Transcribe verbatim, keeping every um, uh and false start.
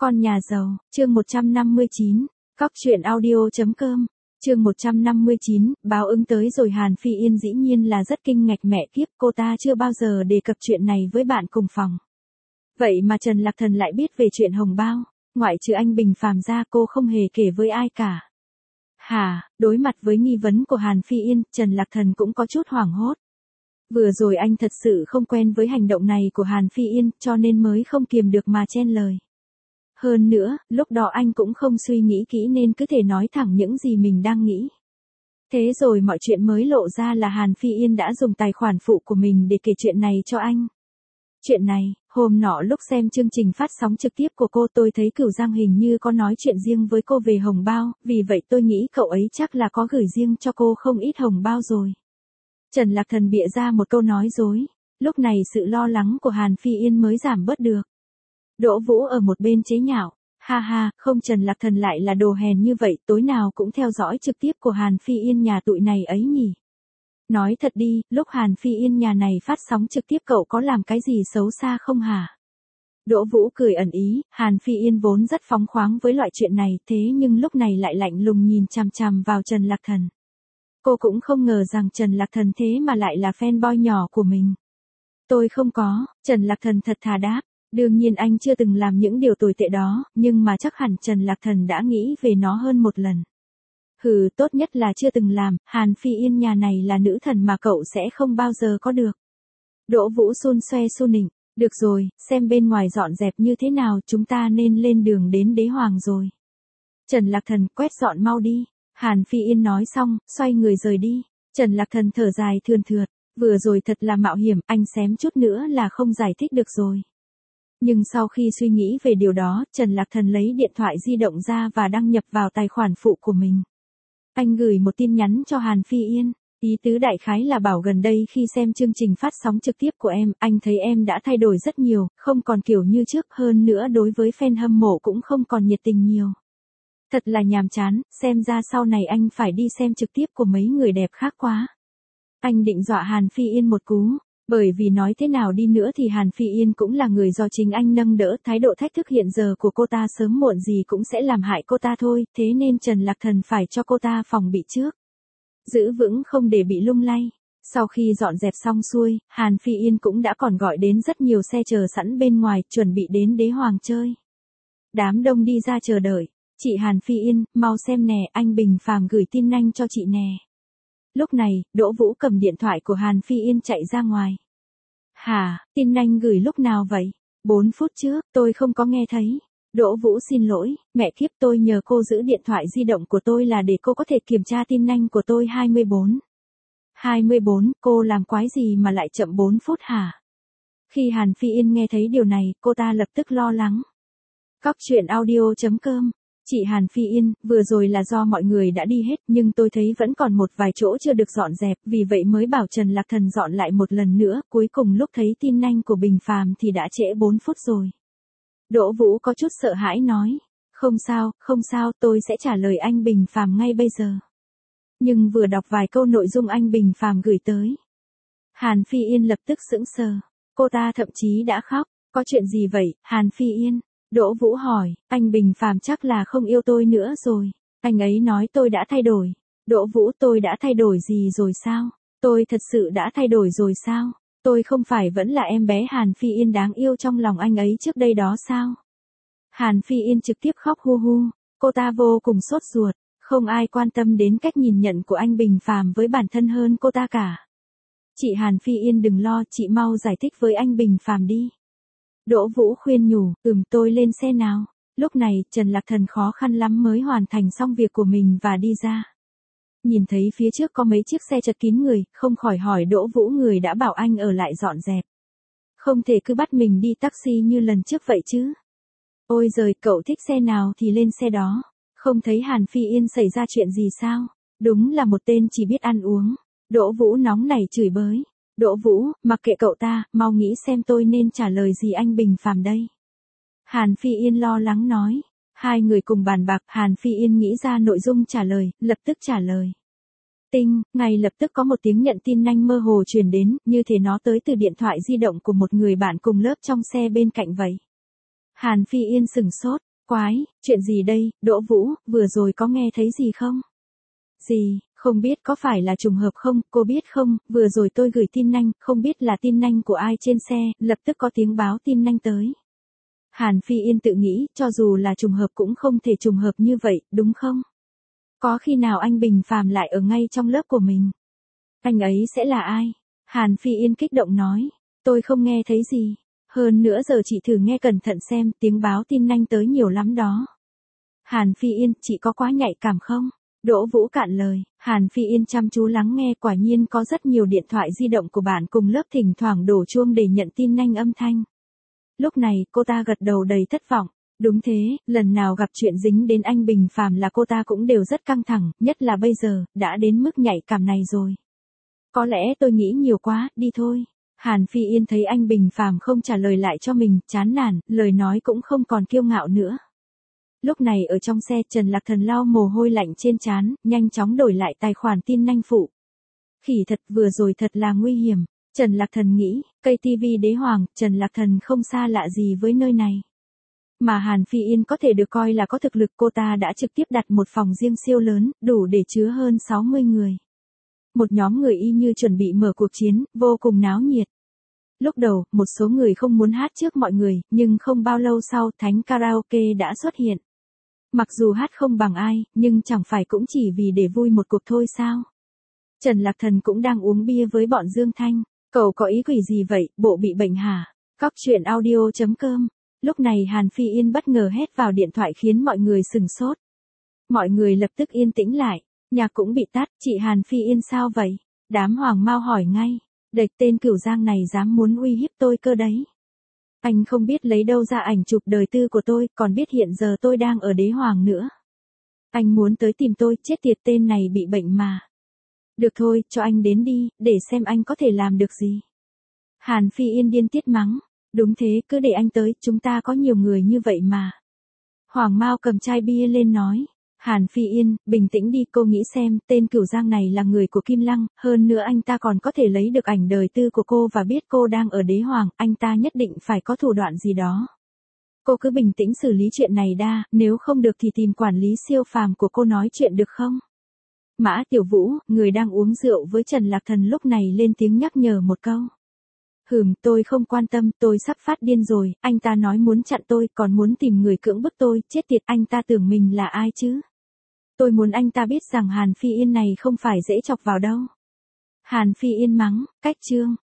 Con nhà giàu, chương một trăm năm mươi chín, cóc truyện audio chấm com, chương một trăm năm mươi chín, báo ứng tới rồi. Hàn Phi Yên dĩ nhiên là rất kinh ngạc, mẹ kiếp, cô ta chưa bao giờ đề cập chuyện này với bạn cùng phòng. Vậy mà Trần Lạc Thần lại biết về chuyện hồng bao, ngoại trừ anh Bình Phàm ra cô không hề kể với ai cả. Hả, đối mặt với nghi vấn của Hàn Phi Yên, Trần Lạc Thần cũng có chút hoảng hốt. Vừa rồi anh thật sự không quen với hành động này của Hàn Phi Yên, cho nên mới không kiềm được mà chen lời. Hơn nữa, lúc đó anh cũng không suy nghĩ kỹ nên cứ thể nói thẳng những gì mình đang nghĩ. Thế rồi mọi chuyện mới lộ ra là Hàn Phi Yên đã dùng tài khoản phụ của mình để kể chuyện này cho anh. Chuyện này, hôm nọ lúc xem chương trình phát sóng trực tiếp của cô tôi thấy Cửu Giang hình như có nói chuyện riêng với cô về hồng bao, vì vậy tôi nghĩ cậu ấy chắc là có gửi riêng cho cô không ít hồng bao rồi. Trần Lạc Thần bịa ra một câu nói dối, lúc này sự lo lắng của Hàn Phi Yên mới giảm bớt được. Đỗ Vũ ở một bên chế nhạo, ha ha, không, Trần Lạc Thần lại là đồ hèn như vậy, tối nào cũng theo dõi trực tiếp của Hàn Phi Yên nhà tụi này ấy nhỉ. Nói thật đi, lúc Hàn Phi Yên nhà này phát sóng trực tiếp cậu có làm cái gì xấu xa không hả? Đỗ Vũ cười ẩn ý, Hàn Phi Yên vốn rất phóng khoáng với loại chuyện này, thế nhưng lúc này lại lạnh lùng nhìn chằm chằm vào Trần Lạc Thần. Cô cũng không ngờ rằng Trần Lạc Thần thế mà lại là fanboy nhỏ của mình. Tôi không có, Trần Lạc Thần thật thà đáp. Đương nhiên anh chưa từng làm những điều tồi tệ đó, nhưng mà chắc hẳn Trần Lạc Thần đã nghĩ về nó hơn một lần. Hừ, tốt nhất là chưa từng làm, Hàn Phi Yên nhà này là nữ thần mà cậu sẽ không bao giờ có được. Đỗ Vũ xun xoe xu nịnh, được rồi, xem bên ngoài dọn dẹp như thế nào, chúng ta nên lên đường đến Đế Hoàng rồi. Trần Lạc Thần, quét dọn mau đi. Hàn Phi Yên nói xong, xoay người rời đi. Trần Lạc Thần thở dài thườn thượt, vừa rồi thật là mạo hiểm, anh xém chút nữa là không giải thích được rồi. Nhưng sau khi suy nghĩ về điều đó, Trần Lạc Thần lấy điện thoại di động ra và đăng nhập vào tài khoản phụ của mình. Anh gửi một tin nhắn cho Hàn Phi Yên, ý tứ đại khái là bảo gần đây khi xem chương trình phát sóng trực tiếp của em, anh thấy em đã thay đổi rất nhiều, không còn kiểu như trước, hơn nữa đối với fan hâm mộ cũng không còn nhiệt tình nhiều. Thật là nhàm chán, xem ra sau này anh phải đi xem trực tiếp của mấy người đẹp khác quá. Anh định dọa Hàn Phi Yên một cú. Bởi vì nói thế nào đi nữa thì Hàn Phi Yên cũng là người do chính anh nâng đỡ, thái độ thách thức hiện giờ của cô ta sớm muộn gì cũng sẽ làm hại cô ta thôi, thế nên Trần Lạc Thần phải cho cô ta phòng bị trước. Giữ vững không để bị lung lay. Sau khi dọn dẹp xong xuôi, Hàn Phi Yên cũng đã còn gọi đến rất nhiều xe chờ sẵn bên ngoài, chuẩn bị đến Đế Hoàng chơi. Đám đông đi ra chờ đợi, chị Hàn Phi Yên, mau xem nè, anh Bình Phàm gửi tin nhanh cho chị nè. Lúc này, Đỗ Vũ cầm điện thoại của Hàn Phi Yên chạy ra ngoài. Hả, tin anh gửi lúc nào vậy? bốn phút trước, tôi không có nghe thấy. Đỗ Vũ xin lỗi, mẹ kiếp, tôi nhờ cô giữ điện thoại di động của tôi là để cô có thể kiểm tra tin nhanh của tôi. hai mươi bốn. hai mươi bốn, cô làm quái gì mà lại chậm bốn phút hả? Khi Hàn Phi Yên nghe thấy điều này, cô ta lập tức lo lắng. Cóc truyện audio chấm com. Chị Hàn Phi Yên, vừa rồi là do mọi người đã đi hết, nhưng tôi thấy vẫn còn một vài chỗ chưa được dọn dẹp, vì vậy mới bảo Trần Lạc Thần dọn lại một lần nữa, cuối cùng lúc thấy tin nhanh của Bình Phàm thì đã trễ bốn phút rồi. Đỗ Vũ có chút sợ hãi nói, không sao, không sao, tôi sẽ trả lời anh Bình Phàm ngay bây giờ. Nhưng vừa đọc vài câu nội dung anh Bình Phàm gửi tới, Hàn Phi Yên lập tức sững sờ, cô ta thậm chí đã khóc, có chuyện gì vậy, Hàn Phi Yên? Đỗ Vũ hỏi, anh Bình Phàm chắc là không yêu tôi nữa rồi. Anh ấy nói tôi đã thay đổi. Đỗ Vũ, tôi đã thay đổi gì rồi sao? Tôi thật sự đã thay đổi rồi sao? Tôi không phải vẫn là em bé Hàn Phi Yên đáng yêu trong lòng anh ấy trước đây đó sao? Hàn Phi Yên trực tiếp khóc hu hu. Cô ta vô cùng sốt ruột. Không ai quan tâm đến cách nhìn nhận của anh Bình Phàm với bản thân hơn cô ta cả. Chị Hàn Phi Yên đừng lo, chị mau giải thích với anh Bình Phàm đi. Đỗ Vũ khuyên nhủ, ừm, tôi lên xe nào. Lúc này, Trần Lạc Thần khó khăn lắm mới hoàn thành xong việc của mình và đi ra. Nhìn thấy phía trước có mấy chiếc xe chật kín người, không khỏi hỏi Đỗ Vũ người đã bảo anh ở lại dọn dẹp. Không thể cứ bắt mình đi taxi như lần trước vậy chứ. Ôi giời, cậu thích xe nào thì lên xe đó. Không thấy Hàn Phi Yên xảy ra chuyện gì sao? Đúng là một tên chỉ biết ăn uống. Đỗ Vũ nóng nảy chửi bới. Đỗ Vũ, mặc kệ cậu ta, mau nghĩ xem tôi nên trả lời gì anh Bình Phàm đây. Hàn Phi Yên lo lắng nói. Hai người cùng bàn bạc, Hàn Phi Yên nghĩ ra nội dung trả lời, lập tức trả lời. Tinh, ngay lập tức có một tiếng nhận tin nhanh mơ hồ truyền đến, như thể nó tới từ điện thoại di động của một người bạn cùng lớp trong xe bên cạnh vậy. Hàn Phi Yên sửng sốt, Quái, chuyện gì đây, Đỗ Vũ, vừa rồi có nghe thấy gì không? Gì, không biết có phải là trùng hợp không, cô biết không, vừa rồi tôi gửi tin nhanh, không biết là tin nhanh của ai trên xe, lập tức có tiếng báo tin nhanh tới. Hàn Phi Yên tự nghĩ, cho dù là trùng hợp cũng không thể trùng hợp như vậy, đúng không? Có khi nào anh Bình Phàm lại ở ngay trong lớp của mình? Anh ấy sẽ là ai? Hàn Phi Yên kích động nói, tôi không nghe thấy gì. Hơn nữa giờ chị thử nghe cẩn thận xem, tiếng báo tin nhanh tới nhiều lắm đó. Hàn Phi Yên, chị có quá nhạy cảm không? Đỗ Vũ cạn lời, Hàn Phi Yên chăm chú lắng nghe, quả nhiên có rất nhiều điện thoại di động của bạn cùng lớp thỉnh thoảng đổ chuông để nhận tin nhanh âm thanh. Lúc này, cô ta gật đầu đầy thất vọng. Đúng thế, lần nào gặp chuyện dính đến anh Bình Phàm là cô ta cũng đều rất căng thẳng, nhất là bây giờ, đã đến mức nhạy cảm này rồi. Có lẽ tôi nghĩ nhiều quá, đi thôi. Hàn Phi Yên thấy anh Bình Phàm không trả lời lại cho mình, chán nản, lời nói cũng không còn kiêu ngạo nữa. Lúc này ở trong xe, Trần Lạc Thần lau mồ hôi lạnh trên trán, nhanh chóng đổi lại tài khoản tin nhanh phụ. Khỉ thật, vừa rồi thật là nguy hiểm. Trần Lạc Thần nghĩ, cây tivi đế hoàng, Trần Lạc Thần không xa lạ gì với nơi này. Mà Hàn Phi Yên có thể được coi là có thực lực, cô ta đã trực tiếp đặt một phòng riêng siêu lớn, đủ để chứa hơn sáu mươi người. Một nhóm người y như chuẩn bị mở cuộc chiến, vô cùng náo nhiệt. Lúc đầu, một số người không muốn hát trước mọi người, nhưng không bao lâu sau, thánh karaoke đã xuất hiện. Mặc dù hát không bằng ai, nhưng chẳng phải cũng chỉ vì để vui một cuộc thôi sao? Trần Lạc Thần cũng đang uống bia với bọn Dương Thanh. Cậu có ý quỷ gì vậy, bộ bị bệnh hả? Cóc truyện audio chấm com. Lúc này Hàn Phi Yên bất ngờ hét vào điện thoại khiến mọi người sừng sốt. Mọi người lập tức yên tĩnh lại. Nhạc cũng bị tắt, chị Hàn Phi Yên sao vậy? Đám hoàng mau hỏi ngay. Đệch tên Cửu Giang này dám muốn uy hiếp tôi cơ đấy. Anh không biết lấy đâu ra ảnh chụp đời tư của tôi, còn biết hiện giờ tôi đang ở đế hoàng nữa. Anh muốn tới tìm tôi, chết tiệt, tên này bị bệnh mà. Được thôi, cho anh đến đi, để xem anh có thể làm được gì. Hàn Phi Yên điên tiết mắng. Đúng thế, cứ để anh tới, chúng ta có nhiều người như vậy mà. Hoàng Mao cầm chai bia lên nói. Hàn Phi Yên, bình tĩnh đi, cô nghĩ xem, tên Cửu Giang này là người của Kim Lăng, hơn nữa anh ta còn có thể lấy được ảnh đời tư của cô và biết cô đang ở đế hoàng, anh ta nhất định phải có thủ đoạn gì đó. Cô cứ bình tĩnh xử lý chuyện này đa, nếu không được thì tìm quản lý siêu phàm của cô nói chuyện được không? Mã Tiểu Vũ, người đang uống rượu với Trần Lạc Thần lúc này lên tiếng nhắc nhở một câu. Hừm, tôi không quan tâm, tôi sắp phát điên rồi, anh ta nói muốn chặn tôi, còn muốn tìm người cưỡng bức tôi, chết tiệt, anh ta tưởng mình là ai chứ? Tôi muốn anh ta biết rằng Hàn Phi Yên này không phải dễ chọc vào đâu. Hàn Phi Yên mắng, cách chương.